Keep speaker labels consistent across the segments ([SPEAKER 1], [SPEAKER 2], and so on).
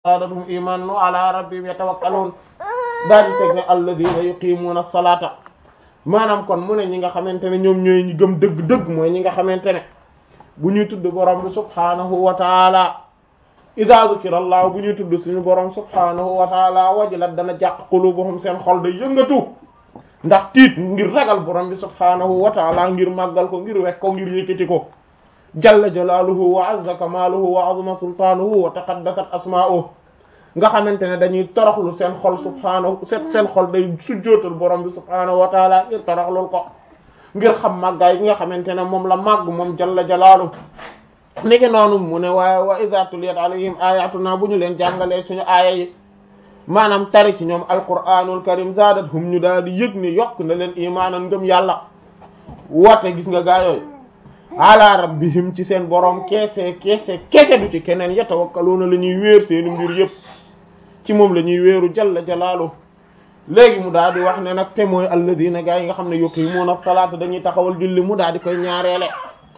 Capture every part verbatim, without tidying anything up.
[SPEAKER 1] zaadathum imanan wa ala rabbihim yatawakkalun daal di teg ne alladhina yuqimuna as-salata maanaam kon mu ne ñi nga xamante ne ñoom ñooy ñi gëm dëgg-dëgg mooy ñi nga xamante ne bu ñuy tudd borom bi subhanahu wa taala idha dhukira allah bu ñuy tudd suñu borom subhanahu wa taala wajilat dana jàq qulubuhum seen xol day yëngatu ndax tiit ngir ragal borom bi subhanahu wa taala ngir màggal ko ngir wekk ko ngir yëkkati ko jalla jalaaluhu wa azza kamaaluhu wa azama sultaanuhu wa taqaddasat asmaa'uhu nga xamante ne dañuy toroxlu seen xol subhaanahu seen seen xol day sujjootal borom bi subhaanahu wa taala ngir toroxlul ko ngir xam màggaay yi nga xamante ne moom la màgg moom jalla jalaaluhu niki noonu mu ne waaye wa idha tuliyat alayhim ayatuna bu ñu leen jàngalee suñu aaya yi maanaam tari ci ñoom alquraanul karim zaadathum ñu daal di yëg ni yokk na leen imaanan ngëm yàlla woote gis nga gaa yooyu ala rabbihim ci seen borom keese keese keese du ci keneen yatawakkaluuna la ñuy wéer seeni mbir yëpp ci moom la ñuy wéeru jalla jalaalu léegi mu daal di wax ne nag te mooy alladina gaa yi nga xam ne yuqimuuna salaata dañuy taxawal julli mu daal di koy ñaareele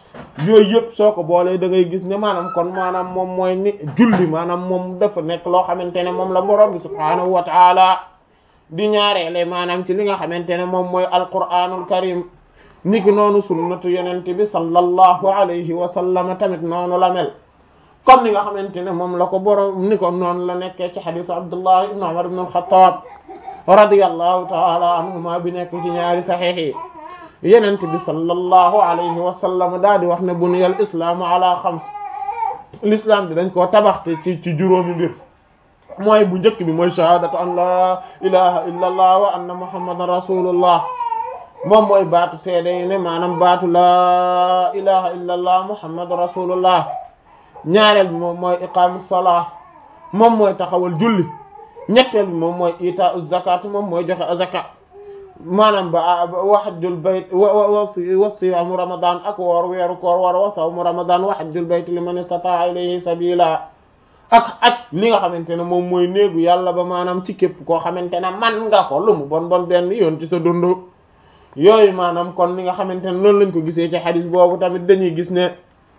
[SPEAKER 1] yooyu yëpp soo ko boolee da ngay gis ne maanaam kon maanaam moom mooy ni julli maanaam moom dafa nekk loo xamante ne moom la borom bi subhaanahu wa taala di ñaareele maanaam ci li nga xamante ne moom mooy alquraanul karim niki noonu sunnatu yonent bi sallallahu alayhi wa sallam tamit noonu la mel comme ni nga xamante ne moom la ko borom ni ko noonu la nekkee ci xadisu Abdullah ibn Umar ibn al-Khattab radiyallahu ta'ala anhuma bi nekk ci ñaari saxiix yi yonent bi sallallahu alayhi wa sallam daal di wax ne buniyal islaamu ala xams l'islam bi dañ koo tabaxte ci ci juróomi mbir mooy bu njëkk bi mooy shahadatu an la ilaha illa allah wa anna muhammadan rasulullah moom mooy baatu seede yi ne maanaam baatu laa ilaha illa allah muhammadu rasulullah ñaareel bi moom mooy iqaamu salaa moom mooy taxawal julli ñetteel bi moom mooy itaa'u zakat moom mooy joxe azaka maanaam ba wa hajjul bayt wa siyaamu ramadan ak woor weeru koor war wa sawmu ramadan wa hajjul bayt liman istata'a ilayhi sabila ak aj li nga xamante ne moom mooy néegu yàlla ba maanaam ci képp koo xamante ne man nga ko lu mu bon bon benn yoon ci sa dund yooyu maanaam kon li nga xamante ne noonu lañ ko gisee ci xadis boobu tamit dañuy gis ne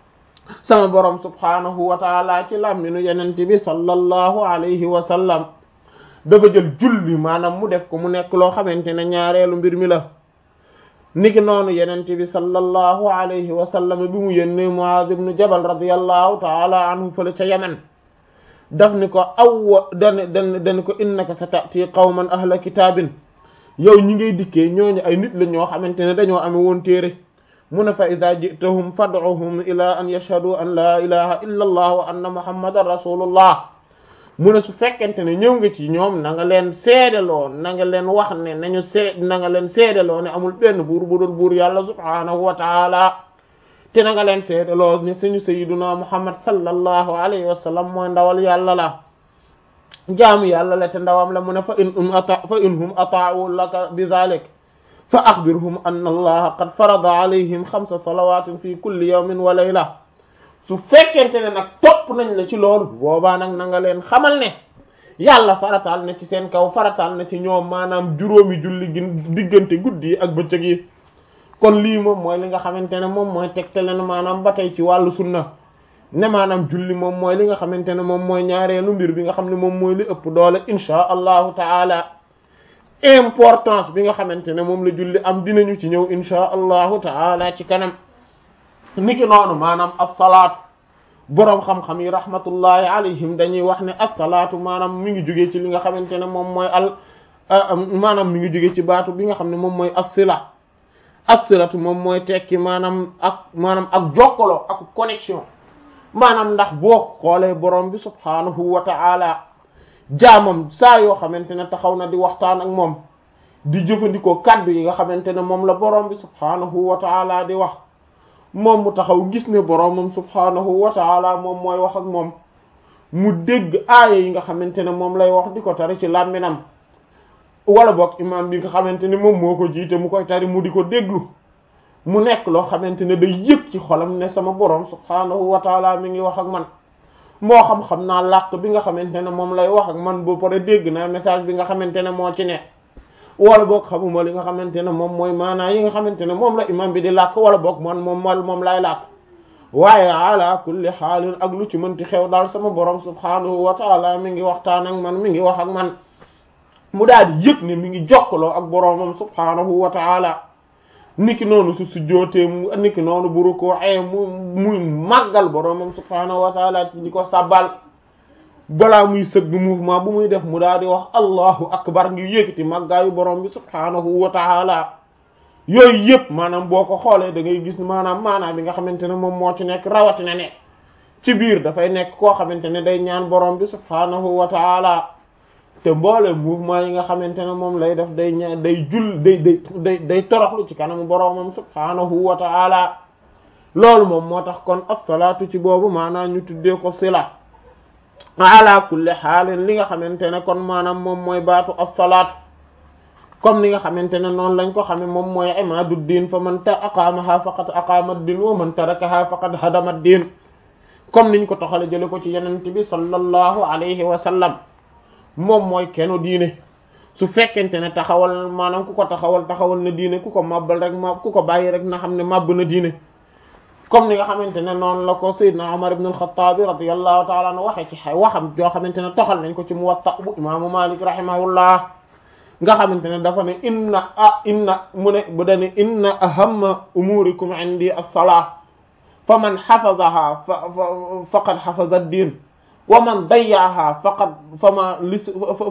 [SPEAKER 1] sama borom subhaanahu wa taala ci làmminu yenent bi sallallahu alayhi wa sallam dafa jël julli maanaam mu def ko mu nekk loo xamante ne ñaareelu mbir mi la niki noonu yenent bi sallallahu alayhi wa sallam bi mu yónnee Muaaz ibn Jabal radiyallahu taala anhu fële ca Yemen daf ni ko awwa dan dan dan ko innaka satati qawman ahla kitaabin yow ñi ngay dikkee ñooñu ay nit la ñoo xamante ne dañoo ame woon téere mu ne fa idha ji'tahum fad'uhum ila an yashhadu an la ilaha illa allah wa anna muhammadan rasulullah mu ne su fekkente ne ñëw nga ci ñoom na nga leen seedeloo na nga leen wax ne nañu see na nga leen seedeloo ne amul benn buur bu dul buur yàlla subhanahu wa taala te na nga leen seedeloo ne suñu sayyiduna muhammad sallallahu alayhi wa sallam mooy ndawal yàlla la jaamu yàlla la te ndawam la mu ne fa in hum ata fa in hum ataa'u laka bi dhalik fa akhbirhum anna allaha qad farada alayhim xamsa salawatin fi kulli yawmin wa layla su fekkente ne nag topp nañ la ci loolu boobaa nag na nga leen xamal ne yàlla farataal na ci seen kaw farataal na ci ñoom maanaam juróomi julli gi diggante guddi yi ak bëccëg yi kon lii moom mooy li nga xamante ne moom mooy tegtale ne maanaam ba tey ci wàllu sunna ne maanaam julli moom mooy li nga xamante ne moom mooy ñaareelu mbir bi nga xam ne moom mooy li ëpp doole insha allahu taala importance bi nga xamante ne moom la julli am dinañu ci ñëw insha allahu taala ci kanam niki noonu maanaam as-salaatu boroom xam-xam yi rahmatullahi alayhim dañuy wax ne as-salaatu maanaam mi ngi jógee ci li nga xamante ne moom mooy al maanaam mi ngi jógee ci baatu bi nga xam ne moom mooy as-sila as-silatu moom mooy tekki maanaam ak maanaam ak jokkaloo ak connexion maanaam ndax boo xoolee borom bi subhaanahu wa ta'ala jaamam saa yoo xamante ne taxaw na di waxtaan ak moom di jëfandikoo kaddu yi nga xamante ne moom la borom bi subhaanahu wa ta'ala di wax moom mu taxaw gis ne boromam subhaanahu wa ta'ala moom mooy wax ak moom mu dégg aaya yi nga xamante ne moom lay wax di ko tari ci làmminam wala boog imam bi nga xamante ne moom moo ko jiite mu koy tari mu di ko déglu mu nekk loo xamante ne day yëg ci xolam ne sama borom subhaanahu wa ta'ala mi ngi wax ak man moo xam-xam naa làkk bi nga xamante ne moom lay wax ak man ba pare dégg naa message bi nga xamante ne moo ci ne wala boog xamuma li nga xamante ne moom mooy maanaa yi nga xamante ne moom la imam bi di làkk wala boog man moom moom moom lay làkk waaye ala kulli xaalin ak lu ci mënti xew daal sama borom subhanahu wa taala mi ngi waxtaan ak man mi ngi wax ak man mu daal di yëg ne mi ngi jokkaloo ak boromam subhanahu wa taala niki noonu su sujjootee mu niki noonu bu rukkooxee mu muy màggal boromam subhanahu wa taala di ko sabbal balaa muy sëgg mouvement bu muy def mu daal di wax allahu akbar ngi yëkkati màggaayu borom bi subhanahu wa taala yooyu yëpp maanaam boo ko xoolee da ngay gis maanaam maanaam bi nga xamante ne moom moo ci nekk rawatina ne ci biir dafay nekk koo xamante ne day ñaan borom bi subhanahu wa taala te mboole mouvement yi nga xamante ne moom lay def day ñaan day jul day day day day toroxlu ci kanamu boromam subhanahu wa taala loolu moom moo tax kon as-salaatu ci boobu maanaam ñu tuddee ko sila ala kulli xaalin li nga xamante ne kon maanaam moom mooy baatu as-salaatu comme ni nga xamante ne noonu lañ ko xame moom mooy imaadu diin fa man ta aqaamaha faqad aqaama ad-diin wa man tarakaha faqad hadama ad-diin comme niñ ko toxale jële ko ci yenente bi sallallahu alayhi wa sallam moom mooy kenu diine su fekkente ne taxawal maanaam ku ko taxawal taxawal na diine ku ko màbbal rek ma ku ko bàyyi rek na xam ne màbb na diine comme ni nga xamante ne noonu la ko sayyidna Umar ibn al-Khattab radiyallahu ta'ala anhu waxee ci xay waxam joo xamante ne toxal nañ ko ci Muwatta bu imaamu Malik rahimahullah nga xamante ne dafa ne inna ah inna mu ne bu dane inna ahamma umurikum indi as-salah fa man hafazaha fa faqad hafaza ad-din wa man dayyaaha faqad fama lis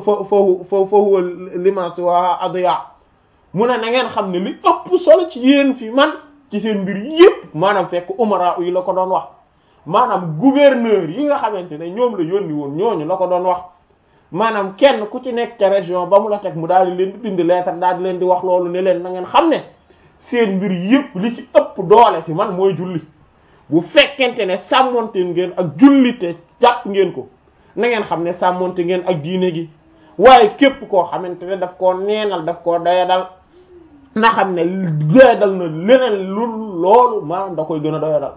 [SPEAKER 1] fa huwa lima siwaha adya mu ne na ngeen xam ne li ëpp solo ci yéen fi man ci seen mbir yépp maanaam fekk umara yi la ko doon wax maanaam gouverneur yi nga xamante ne ñoom la yónni woon ñooñu la ko doon wax maanaam kenn ku ci nekk ca région ba mu la teg mu daal di leen di bind lettre daal di leen di wax loolu ne leen na ngeen xam ne seen mbir yépp li ci ëpp doole fi man mooy julli bu fekkente ne sàmmonte ngeen ak julli te jàpp ngeen ko na ngeen xam ne sàmmonte ngeen ak diine gi waaye képp koo xamante ne daf koo neenal daf koo doyadal na xam ne doyadal na leneen lu loolu maanaam da koy gën a doyadal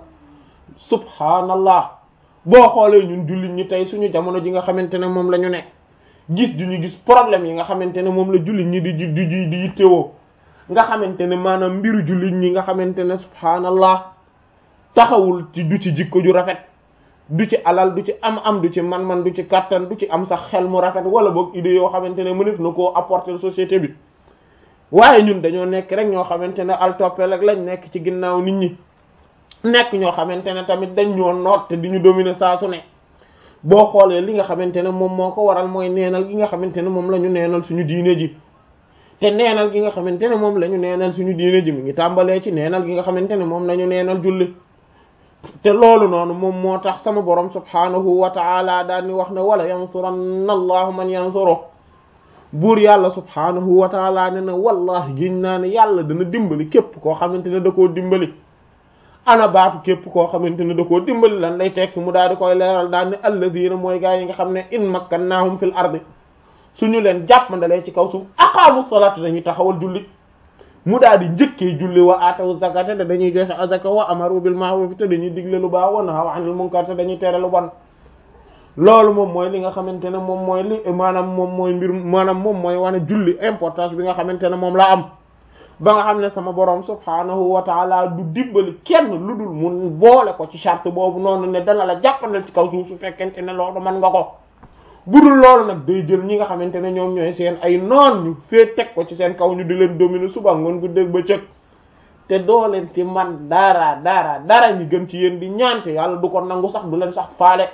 [SPEAKER 1] subhanallah boo xoolee ñun jullit ñi tey suñu jamono ji nga xamante ne moom la ñu ne gis du ñu gis problème yi nga xamante ne moom la jullit ñi di di di di yittewoo nga xamante ne maanaam mbiru jullit ñi nga xamante ne subhanallah taxawul ci du ci jikko ju rafet du ci alal du ci am-am du ci man-man du ci kattan du ci am sax xel mu rafet wala boog idée yoo xamante ne mënef na koo apporter société bi waaye ñun dañoo nekk rek ñoo xamante ne al toppee rek lañ nekk ci ginnaaw nit ñi nekk ñoo xamante ne tamit dañ ñoo noot te di ñu dominer saa su ne boo xoolee li nga xamante ne moom moo ko waral mooy neenal gi nga xamante ne moom la ñu neenal suñu diine ji te neenal gi nga xamante ne moom la ñu neenal suñu diine ji mi ngi tàmbalee ci neenal gi nga xamante ne moom la ñu neenal julli te loolu noonu moom moo tax sama borom subhanahu wa ta'ala daal ni wax ne wala yansuranna allahu man yansuru buur yàlla subhanahu wa ta'ala ne na wallahi giñ naa ne yàlla dana dimbali képp koo xamante ne da koo dimbali ana baatu képp koo xamante ne da koo dimbali lan lay tekki mu daal di koy leeral daal ne alladina mooy gaa yi nga xam ne in makkannahum fil ardi suñu leen jàppandalee ci kaw suuf aqaamu salata dañuy taxawal julli mu daal di njëkkee julli wa atawu zakata te dañuy joxe azaka wa amaru bil ma'ruf te dañuy digle lu baax wa nahaw anil munkar te dañuy tere lu bon loolu moom mooy li nga xamante ne moom mooy li maanaam moom mooy mbir maanaam moom mooy wane julli importance bi nga xamante ne moom la am ba nga xam ne sama borom subhanahu wa ta'ala du dimbali kenn lu dul mu boole ko ci charte boobu noonu ne dana la jàppandal ci kaw suuf su fekkente ne loolu mën nga ko budul loolu nag day jël ñi nga xamante ne ñoom ñooy seen ay noon ñu fee teg ko ci seen kaw ñu di leen dominer suba ngoon gu dégg ba cëg te doo leen ci man dara dara dara ñu gën ci yéen di ñaante yàlla du ko nangu sax du leen sax faale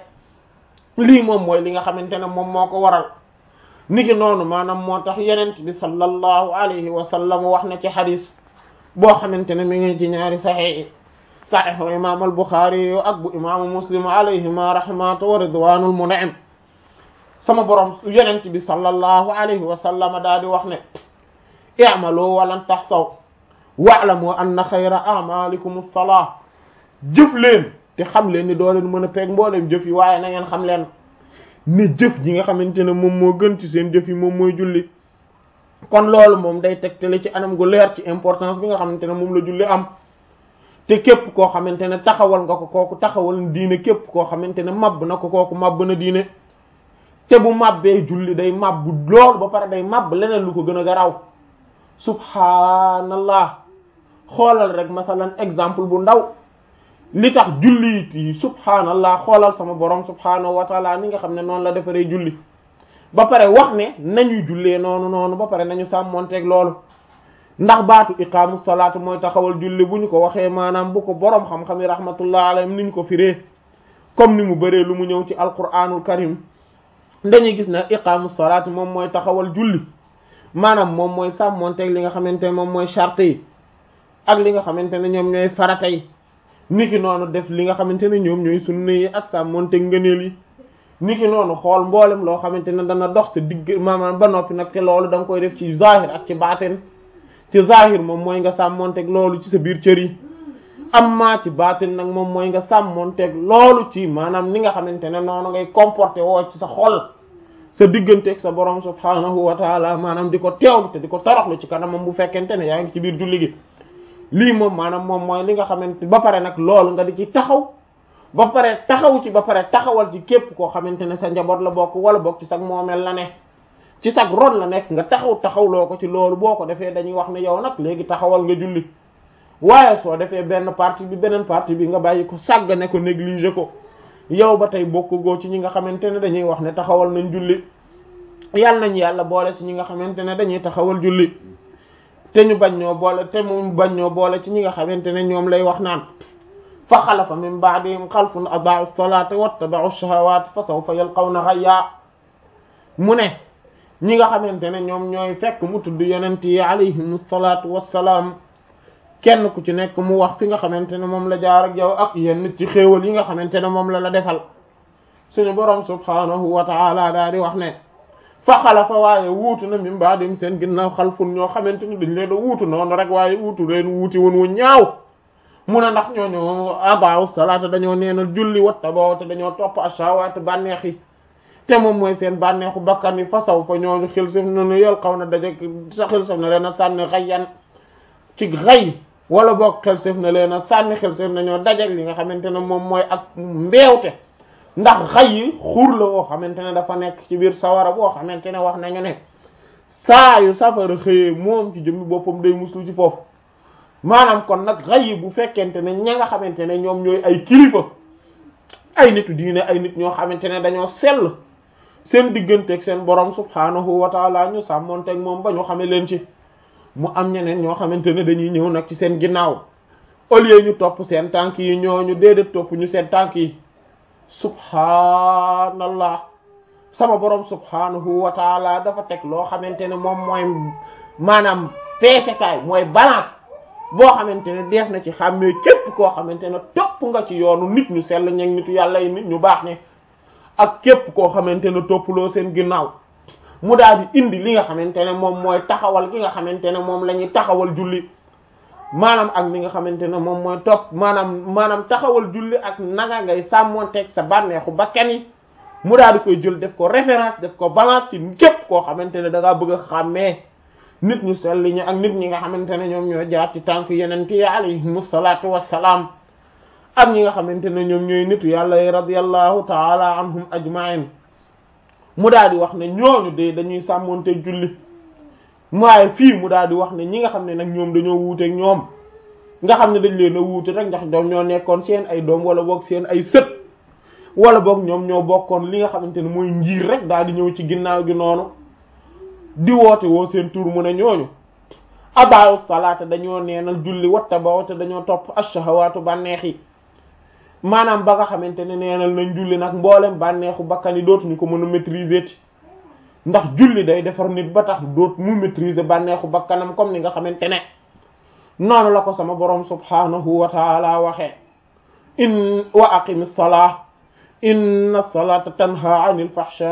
[SPEAKER 1] lii moom mooy li nga xamante ne moom moo ko waral niki noonu maanaam moo tax yenent bi sallallahu alayhi wa sallam wax na ci xadis boo xamante ne mi ngi ci ñaari saxiix saxiixu imam al Buxaari yo ak bu imaamu Muslim alayhima rahmatu wa ridwanul mun'im sama borom yenent bi sallallahu alayhi wa sallam daal di wax ne i'malu walan tahsaw wa'lamu anna xayra a'malikum as-salah jëf leen te xam leen ni doo leen mën a peeg mbooleem jëf yi waaye na ngeen xam leen ne jëf ji nga xamante ne moom moo gën ci seen jëf yi moom mooy julli kon loolu moom day tegtale ci anam gu leer ci importance bi nga xamante ne moom la julli am te képp koo xamante ne taxawal nga ko kooku taxawal diine képp koo xamante ne mabb na ko kooku mabb na diine te bu mabbee julli day mabb loolu ba pare day mabb leneen lu ko gën a garaw subhaanallah xoolal rek masalan exemple bu ndaw li tax julli yi subhaanallah xoolal sama borom subhaanahu wa taala ni nga xam ne noonu la defaree julli ba pare wax ne nañuy jullee noonu noonu ba pare nañu sàmmonteeg loolu ndax baatu iqaamu salaat mooy taxawal julli bu ñu ko waxee maanaam bu ko boroom xam-xam yi rahmatullah alayhim ni ñu ko firee comme ni mu bëree lu mu ñëw ci alquranul karim dañuy gis ne iqaamu salaat moom mooy taxawal julli maanaam moom mooy sàmmonteeg li nga xamante ne moom mooy charte yi ak li nga xamante ne ñoom ñooy farata yi niki noonu def li nga xamante ne ñoom ñooy sunna yi ak sàmmonteeg ngëneel yi niki noonu xool mboolem loo xamante ne dana dox sa digg maanaam ba noppi nag te loolu da nga koy def ci zahir ak ci baatin ci zahir moom mooy nga sàmmonteeg loolu ci sa biir cër yi amma ci baatin nag moom mooy nga sàmmonteeg loolu ci maanaam ni nga xamante ne noonu ngay comporté woo ci sa xol sa digganteeg sa borom subhanahu wa taala maanaam di ko teewlu te di ko toroxlu ci kanamam bu fekkente ne yaa ngi ci biir julli gi lii moom maanaam moom mooy li nga xamante ba pare nag loolu nga di ci taxaw ba pare taxaw ci ba pare taxawal ci képp koo xamante ne sa njaboot la bokk wala bokk ci sag moomeel la ne ci sag ron la nekk nga taxaw taxawloo ko ci loolu boo ko defee dañuy wax ne yow nag léegi taxawal nga julli waaye soo defee benn partie bi beneen partie bi nga bàyyi ko sàggane ko négliger ko yow ba tey bokk goo ci ñi nga xamante ne dañuy wax ne taxawal nañ julli yàlla nañ yàlla boole ci ñi nga xamante ne dañuy taxawal julli te ñu bañ ñoo boole te mu bañ ñoo boole ci ñi nga xamante ne ñoom lay wax naan fa xalafa min ba'dihim xalfun adaa'u salaata wattaba'u shahawaati fa sawfa yalqawna ghayya mu ne ñi nga xamante ne ñoom ñooy fekk mu tudd yonent yi alayhimu salaatu wassalaam kenn ku ci nekk mu wax fi nga xamante ne moom la jaar ak yow ak yenn ci xéewal yi nga xamante ne moom la la defal suñu boroom subhaanahu wa ta'ala daal di wax ne fa xalafa waaye wuutu na min ba'dihim seen ginnaaw xalfun ñoo xamante ni dañ leen a wuutu noonu rek waaye wuutu leen wuuti woon wu ñaaw mu ne ndax ñooñu adaa'u salaata dañoo neenal julli wattaba'u te dañoo topp ash-shahawaat bànneex yi te moom mooy seen bànneexu bakkan yi fa sawfa ñooñu xil saf nanu yalqawna daje sa xil saf na leen a sànni xayyan ci xay wala boog xel saf na leen a sànni xel saf nañoo dajeg li nga xamante ne moom mooy ak mbeewte ndax xay yi xur la woo xamante ne dafa nekk ci biir sawara boo xamante ne wax nañu ne saa yu safara xëyee moom ci jëmmi boppam day muslu ci foofu maanaam kon nag xay yi bu fekkente ne ña nga xamante ne ñoom ñooy ay kilifa ay nitu diine ay nit ñoo xamante ne dañoo sell seen digganteeg seen borom subhaanahu wa taala ñu sàmmonteeg moom ba ñu xame leen ci mu am ñeneen ñoo xamante ne dañuy ñëw nag ci seen ginnaaw au lieu ñu topp seen tànk yi ñooñu déedéet topp ñu seen tànk yi subhaanallah sama borom subhaanahu wa taala dafa teg loo xamante ne moom mooy maanaam peesekaay mooy balance boo xamante ne def na ci xàmmee képp koo xamante ne topp nga ci yoonu nit ñu sell ñeg nitu yàlla yi nit ñu baax ne ak képp koo xamante ne toppaloo seen ginnaaw mu daal di indi li nga xamante ne moom mooy taxawal gi nga xamante ne moom la ñuy taxawal julli maanaam ak li nga xamante ne moom mooy topp maanaam maanaam taxawal julli ak nanga ngay sàmmonteeg sa bànneexu bakkan yi mu daal di koy jël def ko référence def ko balance ci képp koo xamante ne da ngaa bëgg a xàmmee nit ñu sell ñi ak nit ñi nga xamante ne ñoom ñoo jaar ci tànk yeneen yi alayhimu salaatu wassalaam ak ñi nga xamante ne ñoom ñooy nitu yàlla yi radiyallahu taala anhum ajma'in mu daal di wax ne ñooñu de dañuy sàmmonte julli waaye fii mu daal di wax ne ñi nga xam ne nag ñoom dañoo wuuteeg ñoom nga xam ne dañ leen a wuute rek ndax ñoom ñoo nekkoon seen ay doom wala boog seen ay sët wala boog ñoom ñoo bokkoon li nga xamante ne mooy njiir rek daal di ñëw ci ginnaaw gi noonu di woote woo seen tur mu ne ñooñu abaaw salaata dañoo neenal julli wattaba'u te dañoo topp ash-shahawaatu bànneex yi maanaam ba nga xamante ne neenal nañ julli nag mboolem bànneexu bakkan yi dootuñu ko mën a maîtriser ti ndax julli day defar nit ba tax doot mu maîtriser bànneexu bakkanam comme ni nga xamante ne noonu la ko sama borom subhanahu wa taala waxee in wa aqimis salah inna salata tanha anil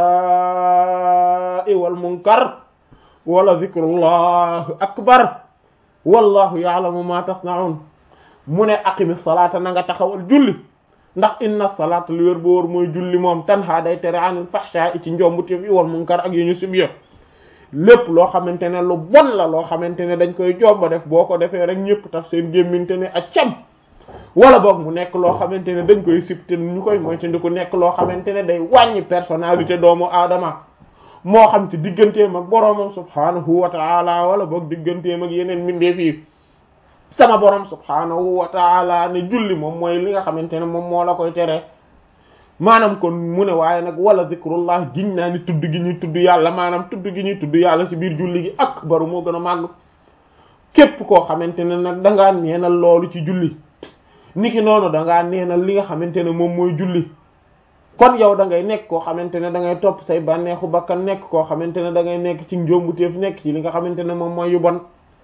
[SPEAKER 1] fahsha'i wal munkar wala dhikrullahi akbar wallahu ya'lamu ma tasna'un mu ne aqimis salata na nga taxawal julli ndax inna salata lu wér boor mooy julli moom tanha day tere anil fahsha'i ci njombuteef yi wal munkar ak yu ñu sibye lépp loo xamante ne lu bon la loo xamante ne dañ koy jomba def boo ko defee rek ñëpp taf seen gémminte ne ak cam wala boog mu nekk loo xamante ne dañ koy sib te ñu koy moytandi ku nekk loo xamante ne day wàññi personnalité doomu aadama moo xam ci digganteem ak boroomam subhanahu wa ta'ala wala boog digganteem ak yeneen mbindeef yi sama borom subhaanahu wa taala ne julli moom mooy li nga xamante ne moom moo la koy tere maanaam kon mu ne waaye nag wala zikrullah giñ naa ni tudd gi ñuy tudd yàlla maanaam tudd gi ñuy tudd yàlla ci biir julli gi akbaru moo gën a màgg képp koo xamante ne nag dangaa neenal loolu ci julli niki noonu dangaa neenal li nga xamante ne moom mooy julli kon yow da ngay nekk koo xamante ne da ngay topp say bànneexu bakkan nekk koo xamante ne da ngay nekk ci njombuteef nekk ci li nga xamante ne moom mooy yu bon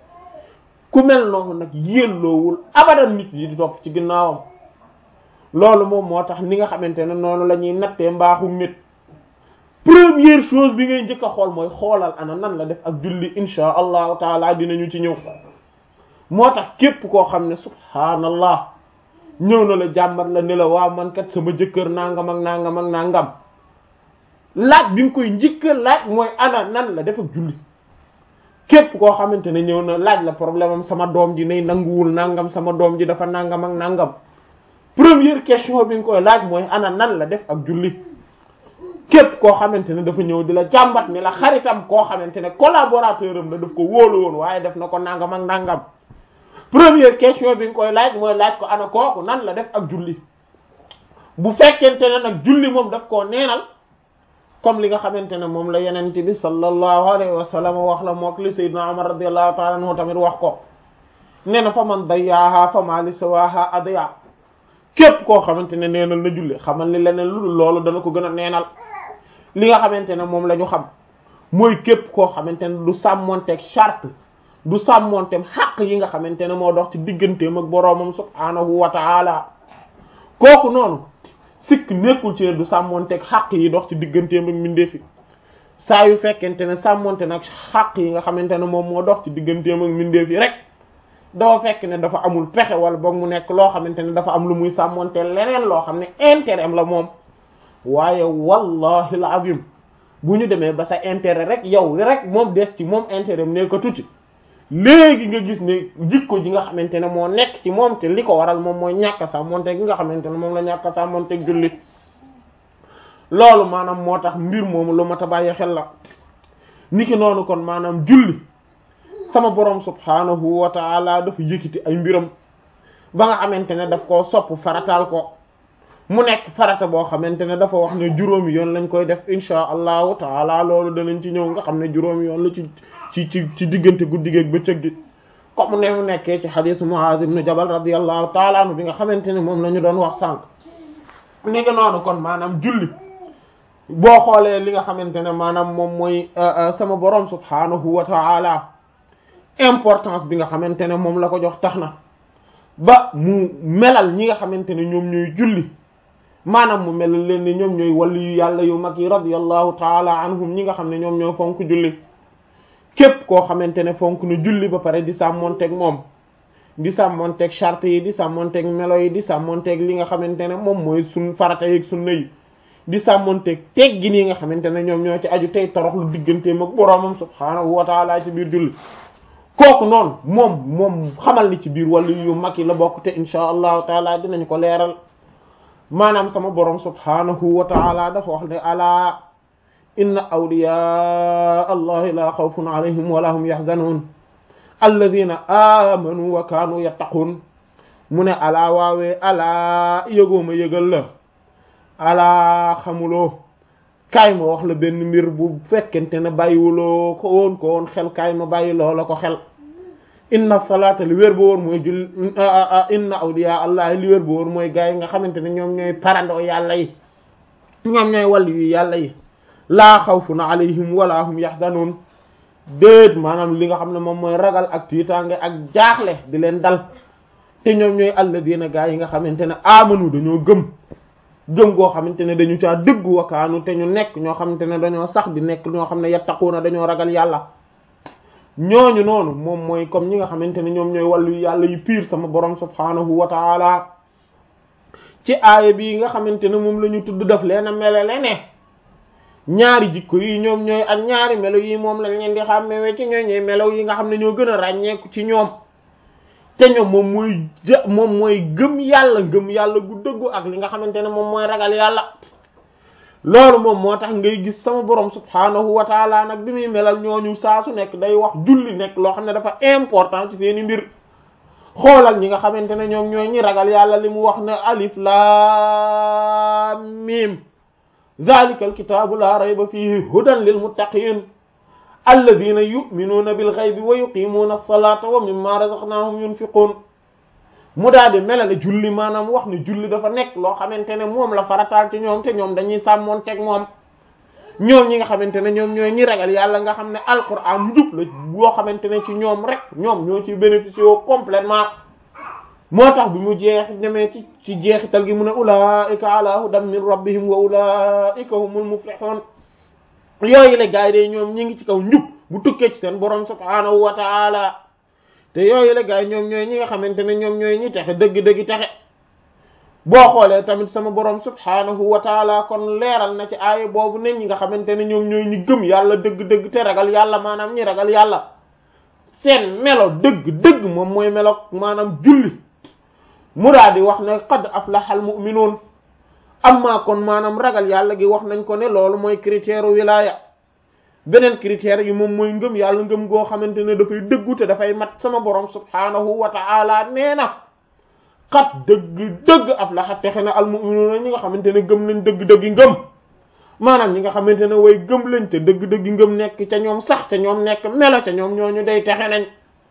[SPEAKER 1] ku mel noonu nag yelloowul abadan nit yi di topp ci ginnaawam loolu moom moo tax ni nga xamante ne noonu la ñuy nattee mbaaxu nit première chose bi ngay njëkk a xool mooy xoolal ana nan la def ak julli insha allahu taala dinañu ci ñëw moo tax képp koo xam ne subhaanallah ñëw na la jàmbat la ne la waaw man kat sama jëkkër nangam ak nangam ak nangam laaj bi nga koy njëkk a laaj mooy ana nan la def ak julli képp koo xamante ne ñëw na laaj la problème am sama doom ji nay nanguwul nangam sama doom ji dafa nangam ak nangam première question bi nga koy laaj mooy ana nan la def ak julli képp koo xamante ne dafa ñëw di la jàmbat ni la xaritam koo xamante ne collaborateur am la daf ko wóolu woon waaye def na ko nangam ak nangam première question bi nga koy laaj mooy laaj ko ana kooku nan la def ak julli bu fekkente ne nag julli moom daf koo neenal comme li nga xamante ne moom la yenente bi sallallahu alayhi wa sallam wax la mook li sayyidna Umar radiyallahu ta'ala anhu tamit wax ko nee na fa man dayyaaha fa ma li sawaha adya képp koo xamante ne neenal na julli xamal ni leneen lu dul loolu dana ko gën a neenal li nga xamante ne moom la ñu xam mooy képp koo xamante ne du sàmmonteeg charte du sàmmonteem xaq yi nga xamante ne moo dox ci digganteem ak boroomam subhaanahu wa ta'ala kooku noonu sikk nekkul ci ne du sàmmonteeg xaq yi dox ci digganteem ak mbindeefi saa yu fekkente ne sàmmonte nag xaq yi nga xamante ne moom moo dox ci digganteem ak mbindeefi rek dafa fekk ne dafa amul pexe wala boog mu nekk loo xamante ne dafa am lu muy sàmmonte leneen loo xam ne intérêt am la moom waaye wallahi alazim bu ñu demee ba sa intérêt rek yow rek moom des ci moom intérêt am nekkatu ci léegi nga gis ne jikko ji nga xamante ne moo nekk ci moom te li ko waral moom mooy ñàkk sàmmonte gi nga xamante ne moom la ñàkk sàmmonte julli loolu maanaam moo tax mbir moomu lu mat a bàyyi xel la niki noonu kon maanaam julli sama borom subhaanahu wa ta'ala dafa yëkkati ay mbiram ba nga xamante ne daf koo sopp farataal ko mu nekk farata boo xamante ne dafa wax ne juróomi yoon lañ koy def insha allahu taala loolu danañ ci ñëw nga xam ne juróomi yoon la ci ci ci ci diggante guddi gi ak bëccëg gi comme ne mu nekkee ci xadiisu Muaaz ibn Jabal radiyallahu taala anhu bi nga xamante ne moom la ñu doon wax sànq ni nga noonu kon maanaam julli boo xoolee li nga xamante ne maanaam moom mooy sama borom subhaanahu wa taala importance bi nga xamante ne moom la ko jox tax na ba mu melal ñi nga xamante ne ñoom ñooy julli maanaam mu melal leen ni ñoom ñooy wali yu yàlla yu mag yi radiyallahu taala anhum ñi nga xam ne ñoom ñoo fonk julli képp koo xamante ne fonk na julli ba pare di sàmmonteeg moom di sàmmonteeg charte yi di sàmmonteeg melo yi di sàmmonteeg li nga xamante ne moom mooy sun farata yi ak sunna yi di sàmmonteeg teggin yi nga xamante ne ñoom ñoo ci aju tey torox lu digganteem ak boroomam subhaanahu wa taala ci biir julli kooku noonu moom moom xamal ni ci biir wàllu yu mag yi la bokk te insha allahu taala dinañ ko leeral maanaam sama borom subhaanahu wa taala dafa wax ne alaa inna awliyaa allahi la xawfun alayhim wala hum yaxzanuun alladina amanu wa kaanu yattaquun mu ne alaa waawee alaa yëgooma yëgal la alaa xamuloo kaay ma wax la benn mbir bu fekkente ne bàyyiwuloo ko woon ko woon xel kaay ma bàyyi loo la ko xel inna salaata li wér ba woon mooy jul inna awliya allah li wér ba woon mooy gaa yi nga xamante ne ñoom ñooy parandoo yàlla yi ñoom ñooy wàllu yu yàlla yi laa xawfun alayhim wala hum yaxzanuun déet maanaam li nga xam ne moom mooy ragal ak tiitaange ak jaaxle di leen dal te ñoom ñooy alladina gaa yi nga xamante ne amanu dañoo gëm gëm goo xamante ne dañu caa dëgg wakaanu te ñu nekk ñoo xamante ne dañoo sax di nekk ñoo xam ne yattaquuna dañoo ragal yàlla ñooñu noonu moom mooy comme ñi nga xamante ne ñoom ñooy wàllu yàlla yu piir sama borom subhaanahu wa taala ci aaya bi nga xamante ne moom la ñu tudd daf leen a melale ne ñaari jikko yi ñoom ñooy ak ñaari melo yi moom lañ leen di xàmmee ci ñooy ñooy melo yi nga xam ne ñoo gën a ràññeeku ci ñoom te ñoom moom mooy ja moom mooy gëm yàlla gëm yàlla gu dëggu ak li nga xamante ne moom mooy ragal yàlla loolu moom moo tax ngay gis sama borom subhaanahu wa taala nag bi muy melal ñooñu saa su nekk day wax julli nekk loo xam ne dafa important ci seeni mbir xoolal ñi nga xamante ne ñoom ñooy ñi ragal yàlla li mu wax ne alif lam mim zalika alkitabu la rayba fihi hudan lil muttaqin alladhina yu'minuna bil ghaybi wa yuqimuna as-salata wa mimma razaqnahum yunfiqun mu daal di melale julli maanaam wax ne julli dafa nekk loo xamante ne moom la farataal ci ñoom te ñoom dañuy sàmmoon teg moom ñoom ñi nga xamante ne ñoom ñooy ñi ragal yàlla nga xam ne alquran njub la boo xamante ne ci ñoom rek ñoom ñoo ci bénéficié woo complètement moo tax bi mu jeex demee ci ci jeexital gi mu ne ulaika ala hudan min rabbihim wa ulaika humul muflihun yooyu la gaay de ñoom ñi ngi ci kaw njub bu tukkee ci seen borom subhanahu wa ta'ala te yooyu la gaay ñoom ñooy ñi nga xamante ne ñoom ñooy ñi texe dëgg-dëgg texe boo xoolee tamit sama borom subhanahu wa ta'ala kon leeral na ci aaya boobu ne ñi nga xamante ne ñoom ñooy ñi gëm yàlla dëgg-dëgg te ragal yàlla maanaam ñi ragal yàlla seen melo dëgg-dëgg moom mooy melo maanaam julli mu daal di wax ne qad aflahal mu'minun amma kon maanaam ragal yàlla gi wax nañ ko ne loolu mooy critère wilaya beneen critère yi moom mooy ngëm yàlla ngëm goo xamante ne dafay dëggu te dafay mat sama borom subhanahu wa ta'ala nee na xat dëgg dëgg aflaha texe na al mu'minuna ñi nga xamante ne gëm nañ dëgg-dëgg ngëm maanaam ñi nga xamante ne way gëm lañ te dëgg-dëgg ngëm nekk ca ñoom sax ca ñoom nekk melo ca ñoom ñooñu day texe nañ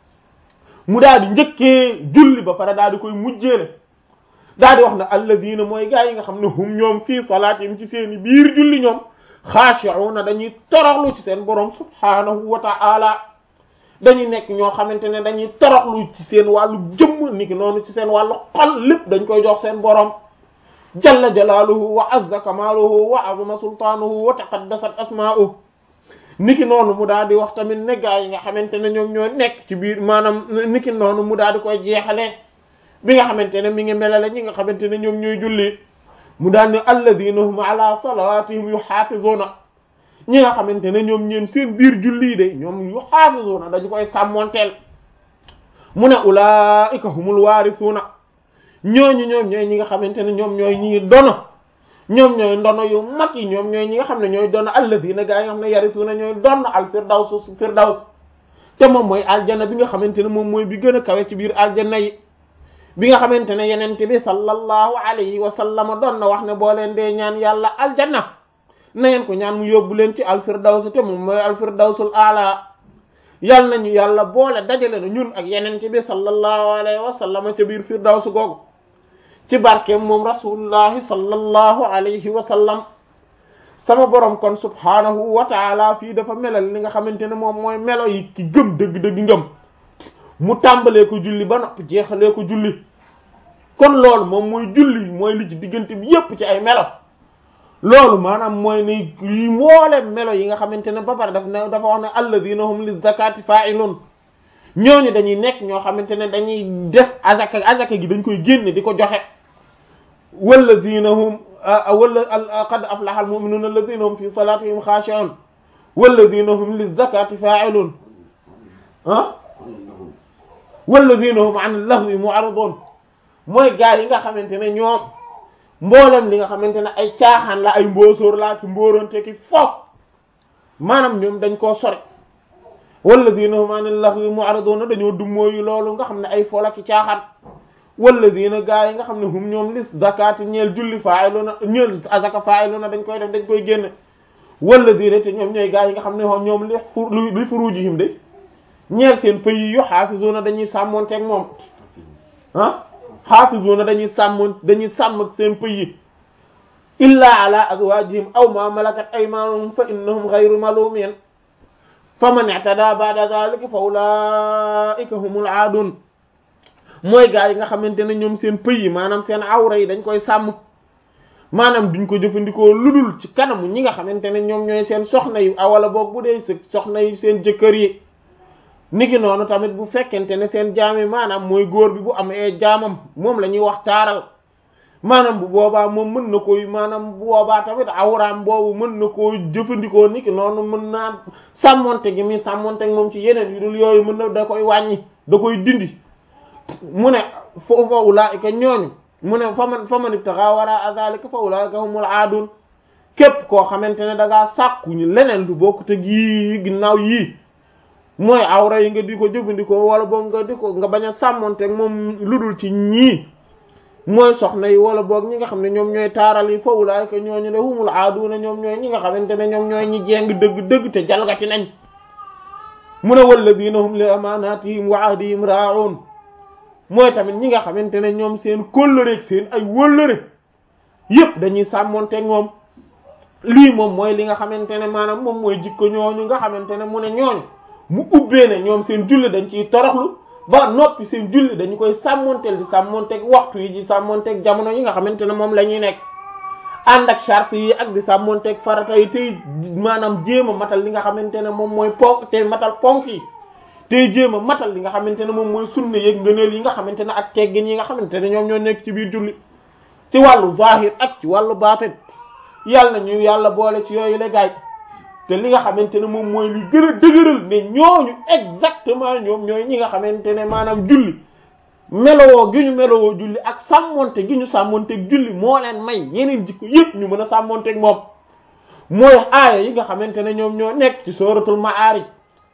[SPEAKER 1] mu daal di njëkkee julli ba pare daal di koy mujjeele daal di wax ne alladina mooy gaa yi nga xam ne hum ñoom fii salaatihim ci seeni biir julli ñoom xaashi'una dañuy toroxlu ci seen borom subhanahu wa ta'ala dañuy nekk ñoo xamante ne dañuy toroxlu ci seen wàllu jëmm niki noonu ci seen wàllu xol lépp dañ koy jox seen borom jalla jalaaluhu wa azza kamaaluhu wa azama sultaanuhu wa taqaddasat asmaa'uhu niki noonu mu daal di wax tamit ne gaa yi nga xamante ne ñoom ñoo nekk ci biir maanaam niki noonu mu daal di koy jeexalee bi nga xamante ne mi ngi melale ñi nga xamante ne ñoom ñooy julli mu daal ne alladina hum ala salawatihim yuhafizuna ñi nga xamante ne ñoom ñeen seen biir julli de ñoom yuhafizuna dañu koy sàmmonteel mu ne ulaika humul waarisuuna ñooñu ñoom ñooy ñi nga xamante ne ñoom ñooy ñi dono ñoom ñooy ndono yu mag yi ñoom ñooy ñi nga xam ne ñooy dono alladina gaa yi nga xam ne yarisuuna ñooy doon al firdaws firdaws te moom mooy aljanna bi nga xamante ne moom mooy bi gën a kawe ci biir aljanna yi bi nga xamante ne yenente bi sallallahu alayhi wa sallam doon na wax ne boo leen dee ñaan yàlla aljanna na ngeen ko ñaan mu yóbbu leen ci alfirdaws te moom mooy alfirdawsul aala yal nañu yàlla boole dajale na ñun ak yenente bi sallallahu alayhi wa sallam ca biir firdaws googu ci barkeem moom rasulullahi sallallahu alayhi wa sallam sama borom kon subhanahu wa taala fii dafa melal li nga xamante ne moom mooy melo yi ki gëm dëgg-dëgg ngëm mu tàmbalee ko julli ba noppi jeexalee ko julli kon loolu moom mooy julli mooy li ci diggante bi yépp ci ay melo loolu maanaam mooy ne yi moole melo yi nga xamante ne ba pare daf ne dafa wax ne alladina hum li zakati fa'ilun ñooñu dañuy nekk ñoo xamante ne dañuy def azaka azaka gi dañ koy génne di ko joxe walladina hum wala qad aflaha al mu'minuna alladina hum fi salatihim khashi'un walladina hum li zakati fa'ilun ah walladina hum an lahwi mu'ridun mooy gaa yi nga xamante ne ñoom mboolem li nga xamante ne ay caaxaan la ay mboosóor laa ki mbóoronte ki foog maanaam ñoom dañ koo sore walladina hum an lahwi mu'ridun dañoo dummóoyu loolu nga xam ne ay fola ki caaxaan walladina gaa yi nga xam ne hum ñoom lis zakati ñeel julli fa'iluna ñeel azaka fa'iluna dañ koy def dañ koy génne walladina te ñoom ñooy gaa yi nga xam ne ñoom li fu li furujihim de ñeel seen pëy yi yu xaafisuuna dañuy sàmmoonteeg moom ah xaafisuuna dañuy sàmmoon dañuy sàmm seen pëy yi illa ala azwajihim aw ma malakat aymanuhum fa innahum ghayru malumin faman i'tada ba'da dhalika fa ulaika humul aadun mooy gaa yi nga xamante ne ñoom seen pëy yi maanaam seen awra yi dañ koy sàmm maanaam duñ ko jëfandikoo ludul ci kanamu ñi nga xamante ne ñoom ñooy seen soxna yi awala boog bu dee soxna yi seen jëkkër yi niki noonu tamit bu fekkente ne seen jaami maanaam mooy góor bi bu amee jaamam moom la ñuy wax taaral maanaam bu boobaa moom mën na koy maanaam bu boobaa tamit awraam boobu mën na koo jëfandikoo niki noonu mën naa sàmmonte gi mi sàmmonte moom ci yeneen yu dul yooyu mën na da koy wàññi da koy dindi mu ne foofa ulaa'ika ñooñu mu ne faman faman ibtagha wara'a zaalika fa ulaa'ika humul aadun képp koo xamante ne da ngaa sàkku ñu leneen lu bokk te yii ginnaaw yii mooy awra yi nga di ko jëfandikoo wala boog nga di ko nga bañ a sàmmonteeg moom ludul ci ñii mooy soxna yi wala boog ñi nga xam ne ñoom ñooy taaral yi fa ulaayka ñooñu ne humul aaduna ñoom ñooy ñi nga xamante ne ñoom ñooy ñi jeng dëgg dëgg te jalgati nañ mu ne walladina hum li amanatihim wa ahdihim raa'un mooy tamit ñi nga xamante ne ñoom seen kóllëre seen ay wóllëre yépp dañuy sàmmonteeg moom lii moom mooy li nga xamante ne maanaam moom mooy jikko ñooñu nga xamante ne mu ne ñooñu mu ubbee ne ñoom seen julli dañ ciy toroxlu ba noppi seen julli dañu koy sàmmonteel di sàmmonteeg waxtu yi di sàmmonteeg jamono yi nga xamante ne moom la ñuy nekk ànd ak charte yi ak di sàmmonteeg farata yi tey maanaam jéem a matal li nga xamante ne moom mooy ponk tey matal ponk yi tey jéem a matal li nga xamante ne moom mooy sunna yeeg ngëneel yi nga xamante ne ak teggin yi nga xamante ne ñoom ñoo nekk ci biir julli ci wàllu zahir ak ci wàllu baatin yàlla ñu yàlla boole ci yooyu la gaay te li nga xamante ne moom mooy li gën a dëgëral ne ñooñu exactement ñoom ñooy ñi nga xamante ne maanaam julli melowoo gi ñu melowoo julli ak sàmmonte gi ñu sàmmonteeg julli moo leen may yeneen jikko yépp ñu mën a sàmmonteeg moom mooy aaya yi nga xamante ne ñoom ñoo nekk ci suratul Ma'arij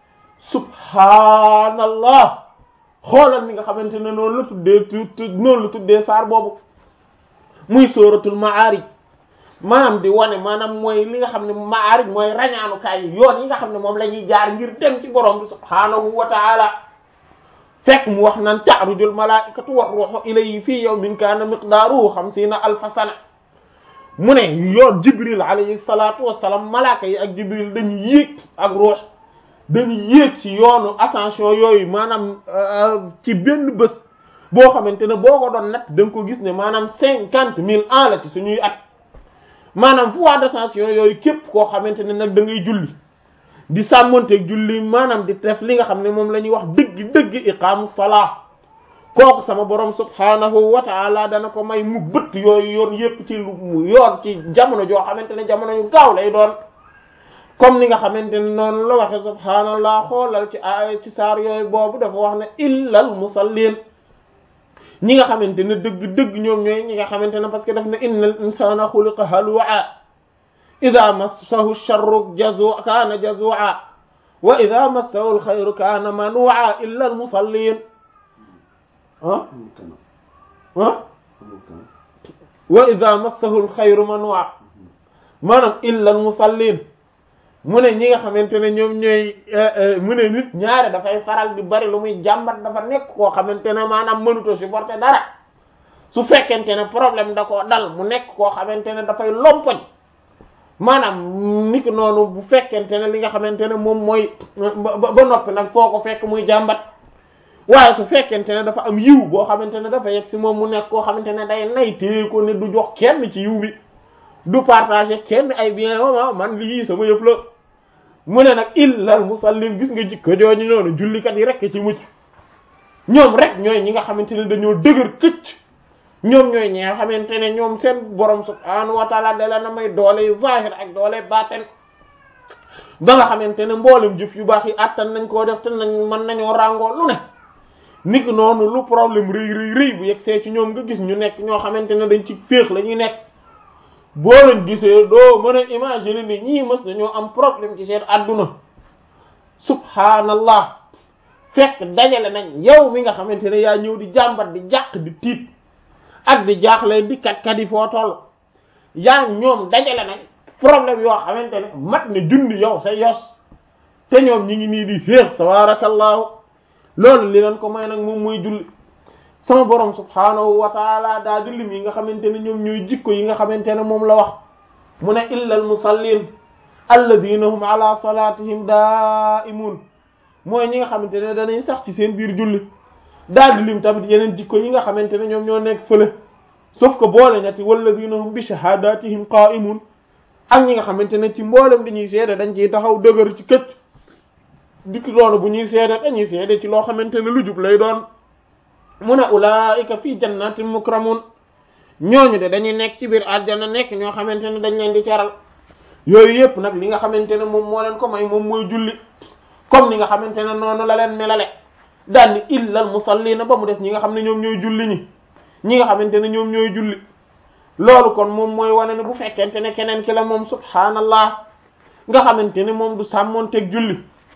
[SPEAKER 1] subhaanallah xoolal mi nga xamante ne noonu la tuddee tu noonu la tuddee saar boobu muy suratul Ma'arij maanaam di wane maanaam mooy li nga xam ne Ma'arij mooy rañaanukaay yi yoon yi nga xam ne moom la ñuy jaar ngir dem ci borom bi subhaanahu wa ta'ala fekk mu wax naan ta'rujul malaa'ikatu war ruuhu ilayhi fii yawmin kaana miqdaaruhu xamsiina alfa sana mu ne yoon Jibril alayhi salaatu wa salaam malaaka yi ak Jibril dañuy yéeg ak ruux dañuy yéeg ci yoonu ascension yooyu maanaam ci benn bés boo xamante ne boo ko doon natt da nga ko gis ne maanaam cinquante mille ans la ci suñuy at maanaam voie d'ascension yooyu képp koo xamante ne nag da ngay julli di sàmmonteeg julli maanaam di def li nga xam ne moom la ñuy wax dëgg dëgg iqaamu salaa kooku sama borom subhaanahu wa ta'ala dana ko may mu bët yooyu yoon yépp ci lu yoon ci jamono joo xamante ne jamono yu gaaw lay doon comme ni nga xamante ne noonu la waxe subhaanallah xoolal ci ay ci saar yooyu boobu dafa wax ne illal musallin ñi nga xamante ne dëgg dëgg ñoom ñooy ñi nga xamante ne parce que daf ne innal insana xuliqa halu'a idha massahu sharru jazua kaana jazua wa idha massahu alxayru kaana manu'a illa almusallin ah ah wa idha massahu alxayru manu'a maanaam illa almusallin mu ne ñi nga xamante ne ñoom ñooy mu ne nit ñaare dafay faral di bari lu muy jàmbat dafa nekk koo xamante ne maanaam mënuto supporter dara su fekkente ne problème da koo dal mu nekk koo xamante ne dafay lompoñ maanaam niki noonu bu fekkente ne li nga xamante ne moom mooy ba noppi nag foo ko fekk muy jàmbat waaye su fekkente ne dafa am yiw boo xamante ne dafa yegg si moom mu nekk koo xamante ne day nay téye ko ne du jox kenn ci yiw bi du partager kenn ay bien wama man lii sama yëf la mu ne nag illal musallin gis nga jikko jooju noonu jullikat yi rek ci mucc ñoom rek ñooy ñi nga xamante ne dañoo dëgër këcc ñoom ñooy ñi nga xamante ne ñoom seen borom subhanahu wa ta'ala da la na may doole zahir ak doole baatin ba nga xamante ne mboolem jëf yu baax yi attan nañ koo def te nañ mën nañoo ràngoo lu ne niki noonu lu problème rëy rëy rëy bu yegg see ci ñoom nga gis ñu nekk ñoo xamante ne dañ ci féex la ñuy nekk boo leen gisee doo mën a imaginer ni ñii mës nañoo am problème ci seen adduna subhanallah fekk dajale nañ yow mi nga xamante ne yaa ñëw di jàmbat di jàq di tiit ak di jaaxle di kat kat yi foo toll yaa ñoom dajale nañ problème yoo xamante ne mat na junni yow sa yos te ñoom ñi ngi nii di féex tabarakallahu loolu li leen ko may nag moom mooy julli sama borom subhanahu wa ta'ala daa di lim yi nga xamante ne ñoom ñooy jikko yi nga xamante ne moom la wax mu ne illa al musallin alladhina hum ala salatihim da'imun mooy ñi nga xamante ne danañ sax ci seen biir julli daa di lim tamit yeneen jikko yi nga xamante ne ñoom ñoo nekk fële sauf que boole ñetti walladhina hum bi shahadatihim qa'imun ak ñi nga xamante ne ci mboolem dañuy seede dañ ciy taxaw dëgër ci këcc dikki loolu bu ñuy seede dañuy seede ci loo xamante ne lu jub lay doon mu ne ulaika fii jannatin mukramun ñooñu de dañuy nekk ci biir àjjana nekk ñoo xamante ne dañ leen di teral yooyu yëpp nag li nga xamante ne moom moo leen ko may moom mooy julli comme ni nga xamante ne noonu la leen melale daal ni illal musallina ba mu des ñi nga xam ne ñoom ñooy julli ñi ñi nga xamante ne ñoom ñooy julli loolu kon moom mooy wane ne bu fekkente ne keneen ki la moom subhaanallah nga xamante ne moom du sàmmoonteeg julli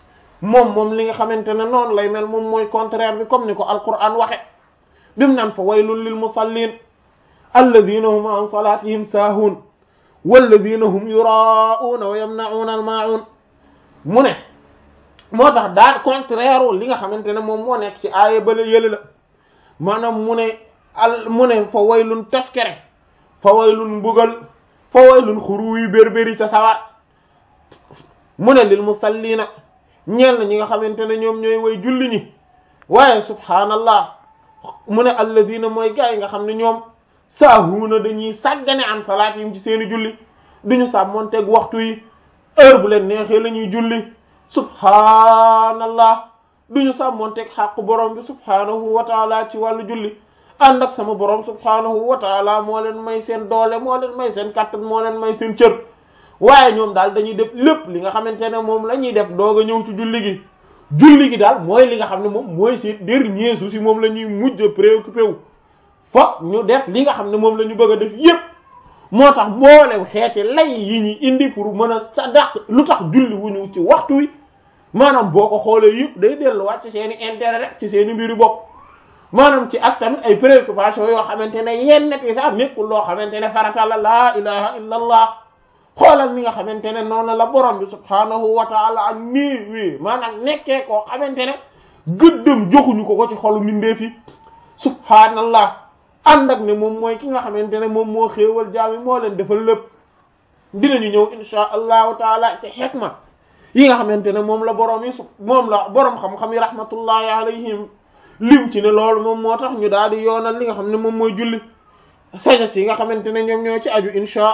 [SPEAKER 1] moom moom li nga xamante ne noonu lay mel moom mooy contraire bi comme ni ko alquran waxe bi mu naan fa waylun lil musallin alladina hum an salatihim saahun walladina hum yuraa'uuna wa yamna'uuna al-maa'uun mu ne moo tax daal contraire li nga xamante ne moom moo nekk ci aaya bale yële la maanaam mu ne al mu ne fa waylun toskere fa waylun mbugal fa waylun xuruwi bérbéri ca sawar mu ne lil musallina ñeel na ñi nga xamante ne ñoom ñooy way julli ñi waaye subhaanallah mu ne alladina mooy gaa yi nga xam ne ñoom saahuuna dañuy sàggane am salaat yim ci seeni julli duñu sàmmonteeg waxtu yi heure bu leen neexee la ñuy julli subhaanallah duñu sàmmonteeg xàqu borom bi subhaanahu wa taala ci wàllu julli ànd ak sama borom subhaanahu wa taala moo leen may seen doole moo leen may seen kàttan moo leen may seen cër waaye ñoom daal dañuy def lépp li nga xamante ne moom la ñuy def doog a ñëw ci julli gi julli gi daal mooy li nga xam ne moom mooy seen dernier souci moom la ñuy mujj a préoccupé wu fokk ñu def li nga xam ne moom la ñu bëgg a def yépp moo tax mboolem xeeti lay yi ñuy indi pour mën a sa dàq lu tax julli wuñu ci waxtu wi maanaam boo ko xoolee yëpp day delluwaat ci seen i intérêt rek ci seen i mbiru bopp maanaam ci ak tamit ay préoccupation yoo xamante ne yenn ti sax nekkul loo xamante ne farata la laa ilaha illa allah xoolal mi nga xamante ne noonu la borom bi subhaanahu wa taala ak nii wi maanaam nekkee koo xamante ne gëddëm joxuñu ko ko ci xolu mindee fi subhaanallah ànd ak ne moom mooy ki nga xamante ne moom moo xéewal jaami moo leen defal lépp dinañu ñëw insha allahu taala ci xikma yi nga xamante ne moom la borom yi su moom la borom xam-xam yi rahmatullahi alayhim lim ci ne loolu moom moo tax ñu daal di yoonal li nga xam ne moom mooy julli sagesse yi nga xamante ne ñoom ñoo ci aju insha